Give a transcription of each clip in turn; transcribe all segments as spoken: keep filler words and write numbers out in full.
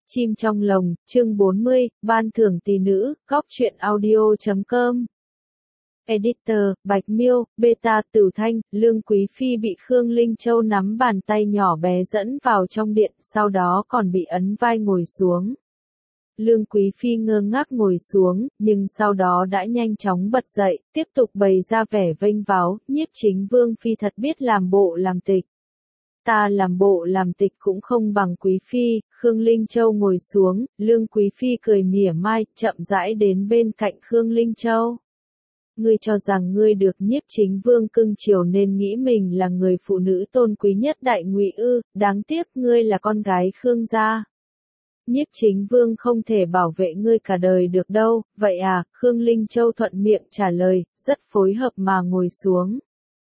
Chim trong lồng, chương bốn mươi, ban thưởng tỷ nữ, góc truyện audio chấm com. Editor, Bạch Miêu, Beta, Tử Thanh, Lương Quý Phi bị Khương Linh Châu nắm bàn tay nhỏ bé dẫn vào trong điện, sau đó còn bị ấn vai ngồi xuống. Lương Quý Phi ngơ ngác ngồi xuống, nhưng sau đó đã nhanh chóng bật dậy, tiếp tục bày ra vẻ vênh váo, Nhiếp Chính Vương Phi thật biết làm bộ làm tịch. Ta làm bộ làm tịch cũng không bằng Quý Phi. Khương Linh Châu ngồi xuống, Lương Quý Phi cười mỉa mai, chậm rãi đến bên cạnh Khương Linh Châu. Ngươi cho rằng ngươi được Nhiếp Chính Vương cưng chiều nên nghĩ mình là người phụ nữ tôn quý nhất Đại Ngụy ư? Đáng tiếc ngươi là con gái Khương gia. Nhiếp Chính Vương không thể bảo vệ ngươi cả đời được đâu. Vậy à? Khương Linh Châu thuận miệng trả lời, rất phối hợp mà ngồi xuống.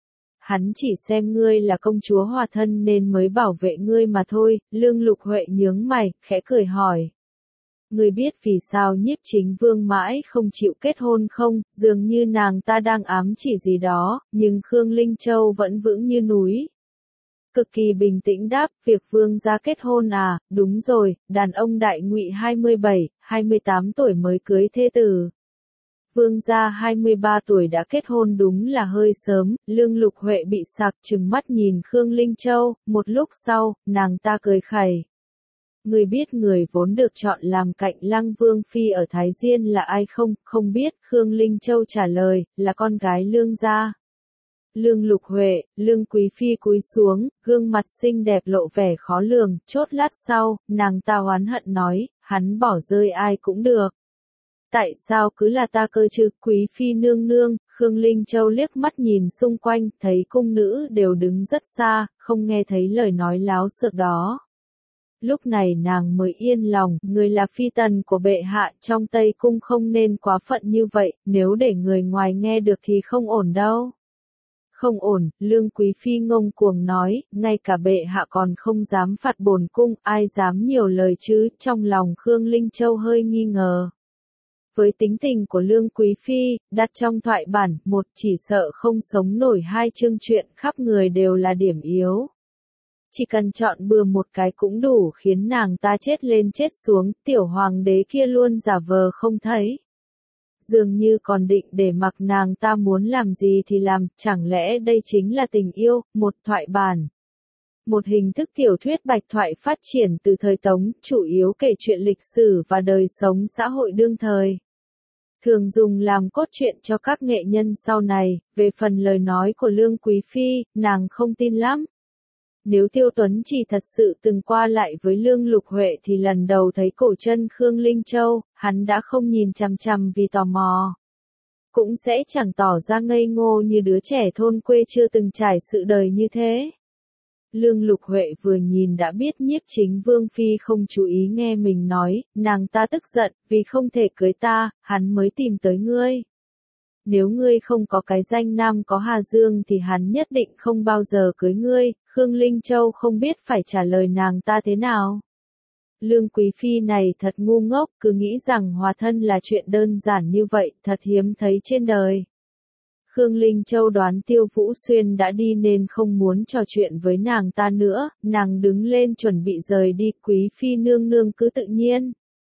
Hắn chỉ xem ngươi là công chúa hòa thân nên mới bảo vệ ngươi mà thôi. Lương Lục Huệ nhướng mày, khẽ cười hỏi. Ngươi biết vì sao Nhiếp Chính Vương mãi không chịu kết hôn không? Dường như nàng ta đang ám chỉ gì đó, nhưng Khương Linh Châu vẫn vững như núi. Cực kỳ bình tĩnh đáp, việc vương gia kết hôn à? Đúng rồi, đàn ông Đại Ngụy hai mươi bảy, hai mươi tám tuổi mới cưới thê tử. Vương gia hai mươi ba tuổi đã kết hôn đúng là hơi sớm. Lương Lục Huệ bị sặc trừng mắt nhìn Khương Linh Châu, một lúc sau, nàng ta cười khẩy. Người biết người vốn được chọn làm cạnh Lăng Vương Phi ở Thái Diên là ai không? Không biết. Khương Linh Châu trả lời, là con gái Lương gia. Lương Lục Huệ, Lương Quý Phi cúi xuống, gương mặt xinh đẹp lộ vẻ khó lường, chốt lát sau, nàng ta oán hận nói, hắn bỏ rơi ai cũng được. Tại sao cứ là ta cơ chứ? Quý Phi nương nương. Khương Linh Châu liếc mắt nhìn xung quanh, thấy cung nữ đều đứng rất xa, không nghe thấy lời nói láo xược đó. Lúc này nàng mới yên lòng, người là phi tần của bệ hạ, trong Tây Cung không nên quá phận như vậy, nếu để người ngoài nghe được thì không ổn đâu. Không ổn, Lương Quý Phi ngông cuồng nói, ngay cả bệ hạ còn không dám phạt bổn cung, ai dám nhiều lời chứ? Trong lòng Khương Linh Châu hơi nghi ngờ. Với tính tình của Lương Quý Phi, đặt trong thoại bản, một chỉ sợ không sống nổi hai chương chuyện khắp người đều là điểm yếu. Chỉ cần chọn bừa một cái cũng đủ khiến nàng ta chết lên chết xuống, tiểu hoàng đế kia luôn giả vờ không thấy. Dường như còn định để mặc nàng ta muốn làm gì thì làm, chẳng lẽ đây chính là tình yêu? Một thoại bản. Một hình thức tiểu thuyết bạch thoại phát triển từ thời Tống, chủ yếu kể chuyện lịch sử và đời sống xã hội đương thời. Thường dùng làm cốt truyện cho các nghệ nhân sau này. Về phần lời nói của Lương Quý Phi, nàng không tin lắm. Nếu Tiêu Tuấn chỉ thật sự từng qua lại với Lương Lục Huệ thì lần đầu thấy cổ chân Khương Linh Châu, hắn đã không nhìn chằm chằm vì tò mò. Cũng sẽ chẳng tỏ ra ngây ngô như đứa trẻ thôn quê chưa từng trải sự đời như thế. Lương Lục Huệ vừa nhìn đã biết Nhiếp Chính Vương Phi không chú ý nghe mình nói, nàng ta tức giận, vì không thể cưới ta, hắn mới tìm tới ngươi. Nếu ngươi không có cái danh nam có Hà Dương thì hắn nhất định không bao giờ cưới ngươi. Khương Linh Châu không biết phải trả lời nàng ta thế nào. Lương Quý Phi này thật ngu ngốc, cứ nghĩ rằng hòa thân là chuyện đơn giản như vậy, thật hiếm thấy trên đời. Khương Linh Châu đoán Tiêu Vũ Xuyên đã đi nên không muốn trò chuyện với nàng ta nữa, nàng đứng lên chuẩn bị rời đi. Quý Phi nương nương cứ tự nhiên.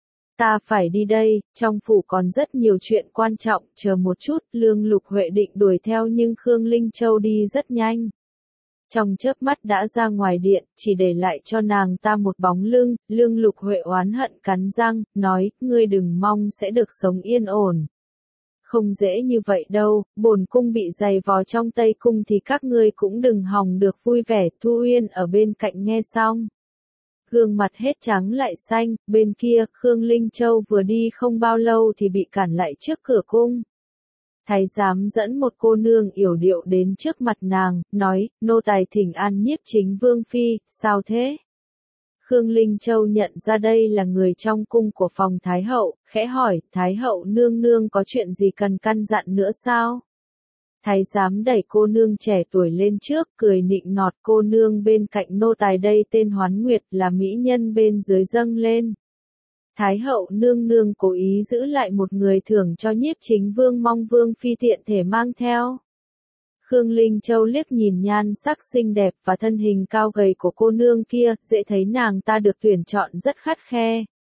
Ta phải đi đây, trong phủ còn rất nhiều chuyện quan trọng, chờ một chút. Lương Lục Huệ định đuổi theo nhưng Khương Linh Châu đi rất nhanh. Trong chớp mắt đã ra ngoài điện, chỉ để lại cho nàng ta một bóng lưng. Lương Lục Huệ oán hận cắn răng, nói, ngươi đừng mong sẽ được sống yên ổn. Không dễ như vậy đâu, bổn cung bị giày vò trong Tây Cung thì các ngươi cũng đừng hòng được vui vẻ. Thu Uyên ở bên cạnh nghe xong. Gương mặt hết trắng lại xanh, bên kia, Khương Linh Châu vừa đi không bao lâu thì bị cản lại trước cửa cung. Thái giám dẫn một cô nương yểu điệu đến trước mặt nàng, nói, nô tài thỉnh an Nhiếp Chính Vương Phi, sao thế? Khương Linh Châu nhận ra đây là người trong cung của phòng Thái Hậu, khẽ hỏi, Thái Hậu nương nương có chuyện gì cần căn dặn nữa sao? Thái giám đẩy cô nương trẻ tuổi lên trước, cười nịnh nọt, cô nương bên cạnh nô tài đây tên Hoán Nguyệt, là mỹ nhân bên dưới dâng lên. Thái hậu nương nương cố ý giữ lại một người thưởng cho Nhiếp Chính Vương, mong Vương Phi tiện thể mang theo. Khương Linh Châu liếc nhìn nhan sắc xinh đẹp và thân hình cao gầy của cô nương kia, dễ thấy nàng ta được tuyển chọn rất khắt khe.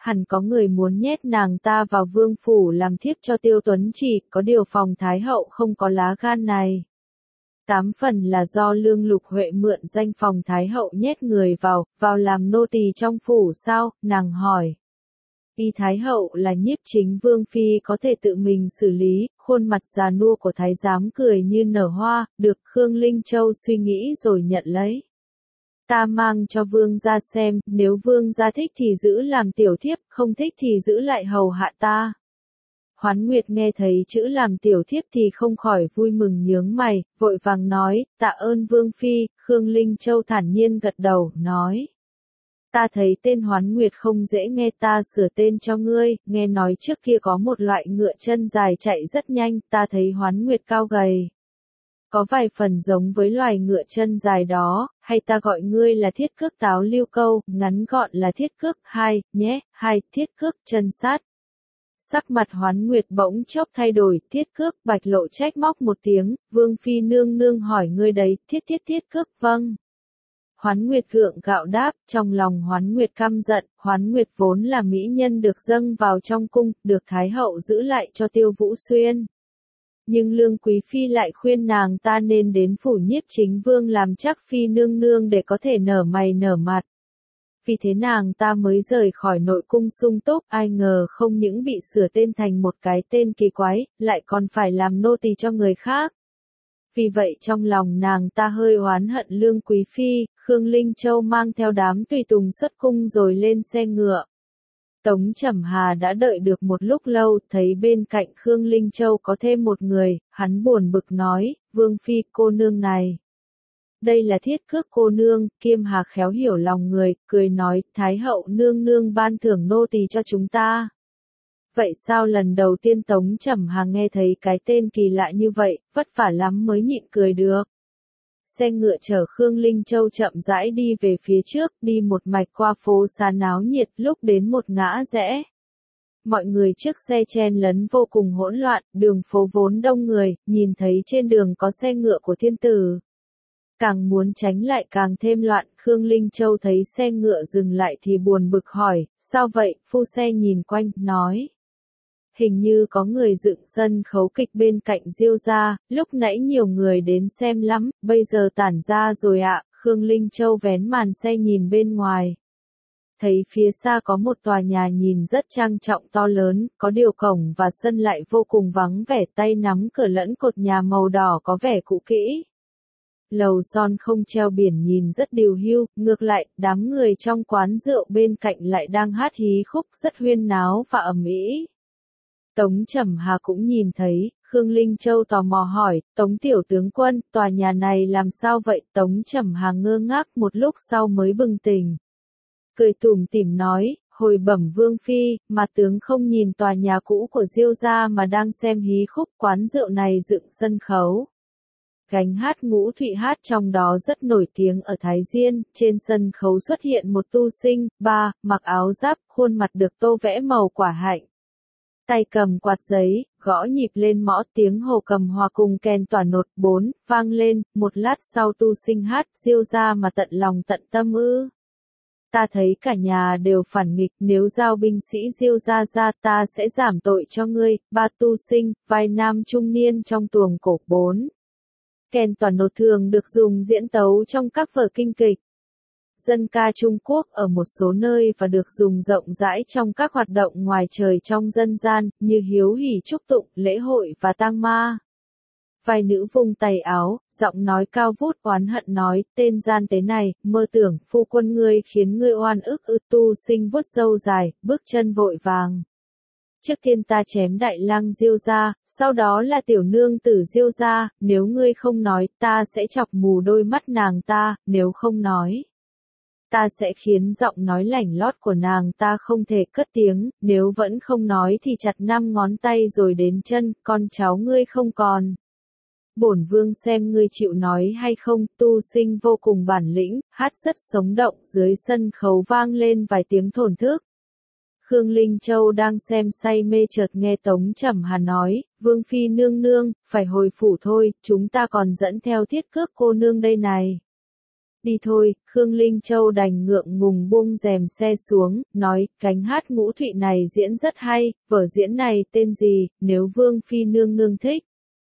hẳn có người muốn nhét nàng ta vào vương phủ làm thiếp cho Tiêu Tuấn Chỉ, có điều phòng Thái hậu không có lá gan này. Tám phần là do Lương Lục Huệ mượn danh phòng Thái hậu nhét người vào, vào làm nô tỳ trong phủ sao, nàng hỏi. Y Thái hậu là nhiếp chính vương phi có thể tự mình xử lý, khuôn mặt già nua của thái giám cười như nở hoa, được Khương Linh Châu suy nghĩ rồi nhận lấy. Ta mang cho vương gia xem, nếu vương gia thích thì giữ làm tiểu thiếp, không thích thì giữ lại hầu hạ ta. Hoán Nguyệt nghe thấy chữ làm tiểu thiếp thì không khỏi vui mừng nhướng mày, vội vàng nói, tạ ơn vương phi. Khương Linh Châu thản nhiên gật đầu, nói. Ta thấy tên Hoán Nguyệt không dễ nghe, ta sửa tên cho ngươi, nghe nói trước kia có một loại ngựa chân dài chạy rất nhanh, ta thấy Hoán Nguyệt cao gầy. Có vài phần giống với loài ngựa chân dài đó, hay ta gọi ngươi là thiết cước táo lưu câu, ngắn gọn là thiết cước hai, nhé, hai, thiết cước chân sát. Sắc mặt Hoán Nguyệt bỗng chốc thay đổi, thiết cước, Bạch Lộ trách móc một tiếng, vương phi nương nương hỏi ngươi đấy, thiết thiết thiết cước, vâng. Hoán Nguyệt gượng gạo đáp, trong lòng Hoán Nguyệt căm giận, Hoán Nguyệt vốn là mỹ nhân được dâng vào trong cung, được Thái hậu giữ lại cho Tiêu Vũ Xuyên. Nhưng Lương Quý Phi lại khuyên nàng ta nên đến phủ nhiếp chính vương làm chắc phi nương nương để có thể nở mày nở mặt. Vì thế nàng ta mới rời khỏi nội cung sung túc, ai ngờ không những bị sửa tên thành một cái tên kỳ quái, lại còn phải làm nô tỳ cho người khác. Vì vậy trong lòng nàng ta hơi oán hận Lương Quý Phi, Khương Linh Châu mang theo đám tùy tùng xuất cung rồi lên xe ngựa. Tống Trầm Hà đã đợi được một lúc lâu, thấy bên cạnh Khương Linh Châu có thêm một người, hắn buồn bực nói, Vương Phi cô nương này. Đây là thiết cước cô nương, Kiêm Hà khéo hiểu lòng người, cười nói, Thái hậu nương nương ban thưởng nô tỳ cho chúng ta. Vậy sao lần đầu tiên Tống Trầm Hà nghe thấy cái tên kỳ lạ như vậy, vất vả lắm mới nhịn cười được. Xe ngựa chở Khương Linh Châu chậm rãi đi về phía trước, đi một mạch qua phố xá náo nhiệt, lúc đến một ngã rẽ. Mọi người trước xe chen lấn vô cùng hỗn loạn, đường phố vốn đông người, nhìn thấy trên đường có xe ngựa của thiên tử. Càng muốn tránh lại càng thêm loạn, Khương Linh Châu thấy xe ngựa dừng lại thì buồn bực hỏi, sao vậy, phu xe nhìn quanh, nói. Hình như có người dựng sân khấu kịch bên cạnh Diêu gia, lúc nãy nhiều người đến xem lắm, bây giờ tản ra rồi ạ. Khương Linh Châu vén màn xe nhìn bên ngoài. Thấy phía xa có một tòa nhà nhìn rất trang trọng to lớn, có điều cổng và sân lại vô cùng vắng vẻ, tay nắm cửa lẫn cột nhà màu đỏ có vẻ cũ kỹ. Lầu son không treo biển nhìn rất điều hưu, ngược lại, đám người trong quán rượu bên cạnh lại đang hát hí khúc rất huyên náo và ầm ĩ. Tống Trầm Hà cũng nhìn thấy, Khương Linh Châu tò mò hỏi, Tống tiểu tướng quân, tòa nhà này làm sao vậy? Tống Trầm Hà ngơ ngác một lúc sau mới bừng tỉnh. Cười tủm tỉm nói, hồi bẩm vương phi, mà tướng không nhìn tòa nhà cũ của Diêu gia mà đang xem hí khúc, quán rượu này dựng sân khấu. Gánh hát Ngũ Thụy hát trong đó rất nổi tiếng ở Thái Diên, trên sân khấu xuất hiện một tu sinh, ba, mặc áo giáp, khuôn mặt được tô vẽ màu quả hạnh. Tay cầm quạt giấy, gõ nhịp lên mõ, tiếng hồ cầm hòa cùng kèn tỏa nột, bốn, vang lên, một lát sau tu sinh hát, Diêu gia mà tận lòng tận tâm ư. Ta thấy cả nhà đều phản nghịch, nếu giao binh sĩ Diêu gia ra ta sẽ giảm tội cho ngươi. Ba tu sinh, vai nam trung niên trong tuồng cổ. Bốn. Kèn tỏa nột thường được dùng diễn tấu trong các vở kinh kịch. Dân ca Trung Quốc ở một số nơi và được dùng rộng rãi trong các hoạt động ngoài trời trong dân gian, như hiếu hỉ chúc tụng, lễ hội và tang ma. Vai nữ vung tay áo, giọng nói cao vút oán hận nói, tên gian tế này, mơ tưởng, phu quân ngươi khiến ngươi oan ức ư. Tu sinh vuốt râu dài, bước chân vội vàng. Trước tiên ta chém đại lang Diêu gia, sau đó là tiểu nương tử Diêu gia, nếu ngươi không nói, ta sẽ chọc mù đôi mắt nàng ta, nếu không nói. Ta sẽ khiến giọng nói lảnh lót của nàng ta không thể cất tiếng, nếu vẫn không nói thì chặt năm ngón tay rồi đến chân, con cháu ngươi không còn. Bổn vương xem ngươi chịu nói hay không. Tu sinh vô cùng bản lĩnh, hát rất sống động, dưới sân khấu vang lên vài tiếng thổn thức. Khương Linh Châu đang xem say mê chợt nghe Tống Trầm Hà nói, vương phi nương nương, phải hồi phủ thôi, chúng ta còn dẫn theo thiết cước cô nương đây này. Đi thôi, Khương Linh Châu đành ngượng ngùng buông rèm xe xuống, nói, cánh hát Ngũ Thụy này diễn rất hay, vở diễn này tên gì, nếu Vương Phi nương nương thích.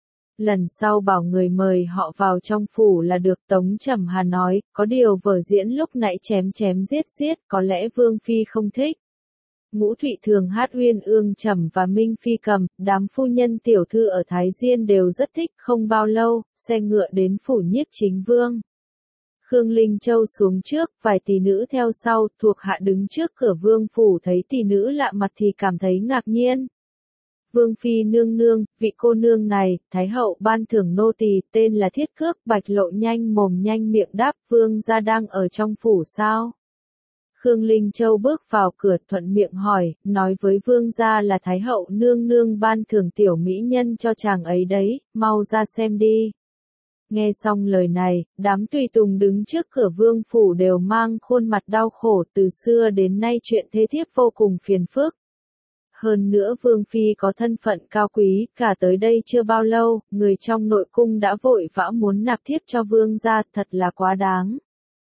Lần sau bảo người mời họ vào trong phủ là được. Tống Trầm Hà nói, có điều vở diễn lúc nãy chém chém giết giết, có lẽ Vương Phi không thích. Ngũ Thụy thường hát uyên ương trầm và Minh Phi cầm, đám phu nhân tiểu thư ở Thái Diên đều rất thích. Không bao lâu, xe ngựa đến phủ Nhiếp Chính Vương. Khương Linh Châu xuống trước, vài tỷ nữ theo sau, thuộc hạ đứng trước cửa vương phủ thấy tỷ nữ lạ mặt thì cảm thấy ngạc nhiên. Vương Phi nương nương, vị cô nương này, Thái hậu ban thưởng nô tỳ, tên là Thiết Cước. Bạch Lộ nhanh mồm nhanh miệng đáp, vương gia đang ở trong phủ sao? Khương Linh Châu bước vào cửa thuận miệng hỏi, nói với vương gia là Thái hậu nương nương ban thưởng tiểu mỹ nhân cho chàng ấy đấy, mau ra xem đi. Nghe xong lời này, đám tùy tùng đứng trước cửa vương phủ đều mang khuôn mặt đau khổ, từ xưa đến nay chuyện thế thiếp vô cùng phiền phức. Hơn nữa Vương Phi có thân phận cao quý, cả tới đây chưa bao lâu, người trong nội cung đã vội vã muốn nạp thiếp cho vương gia, thật là quá đáng.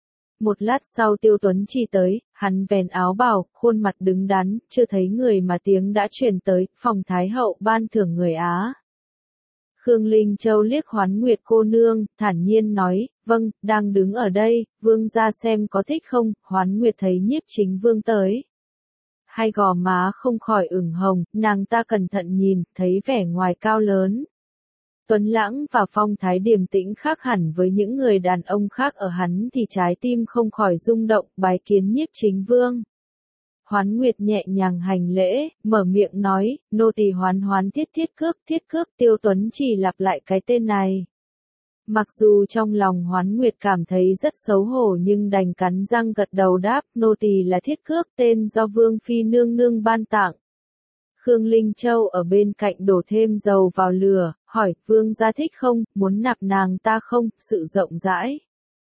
Một lát sau Tiêu Tuấn Chi tới, hắn vén áo bào, khuôn mặt đứng đắn, chưa thấy người mà tiếng đã truyền tới, phòng Thái hậu ban thưởng người Á. Khương Linh Châu liếc Hoán Nguyệt cô nương, thản nhiên nói, vâng, đang đứng ở đây, vương gia xem có thích không. Hoán Nguyệt thấy Nhiếp Chính Vương tới. Hai gò má không khỏi ửng hồng, nàng ta cẩn thận nhìn, thấy vẻ ngoài cao lớn. Tuấn lãng và phong thái điềm tĩnh khác hẳn với những người đàn ông khác ở hắn thì trái tim không khỏi rung động, bái kiến Nhiếp Chính Vương. Hoán Nguyệt nhẹ nhàng hành lễ, mở miệng nói, nô tỳ Hoán Hoán Thiết Thiết Cước. Thiết Cước. Tiêu Tuấn chỉ lặp lại cái tên này. Mặc dù trong lòng Hoán Nguyệt cảm thấy rất xấu hổ nhưng đành cắn răng gật đầu đáp, nô tỳ là Thiết Cước, tên do Vương Phi nương nương ban tặng. Khương Linh Châu ở bên cạnh đổ thêm dầu vào lửa, hỏi, vương gia thích không, muốn nạp nàng ta không, sự rộng rãi.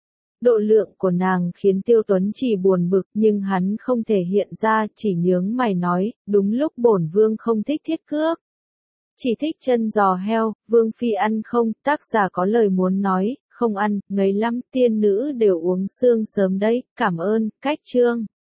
Độ lượng của nàng khiến Tiêu Tuấn chỉ buồn bực nhưng hắn không thể hiện ra, chỉ nhướng mày nói, đúng lúc bổn vương không thích Thiết Cước. Chỉ thích chân giò heo, Vương Phi ăn không, tác giả có lời muốn nói, không ăn, ngấy lắm, tiên nữ đều uống xương sớm đấy, cảm ơn, cách chương.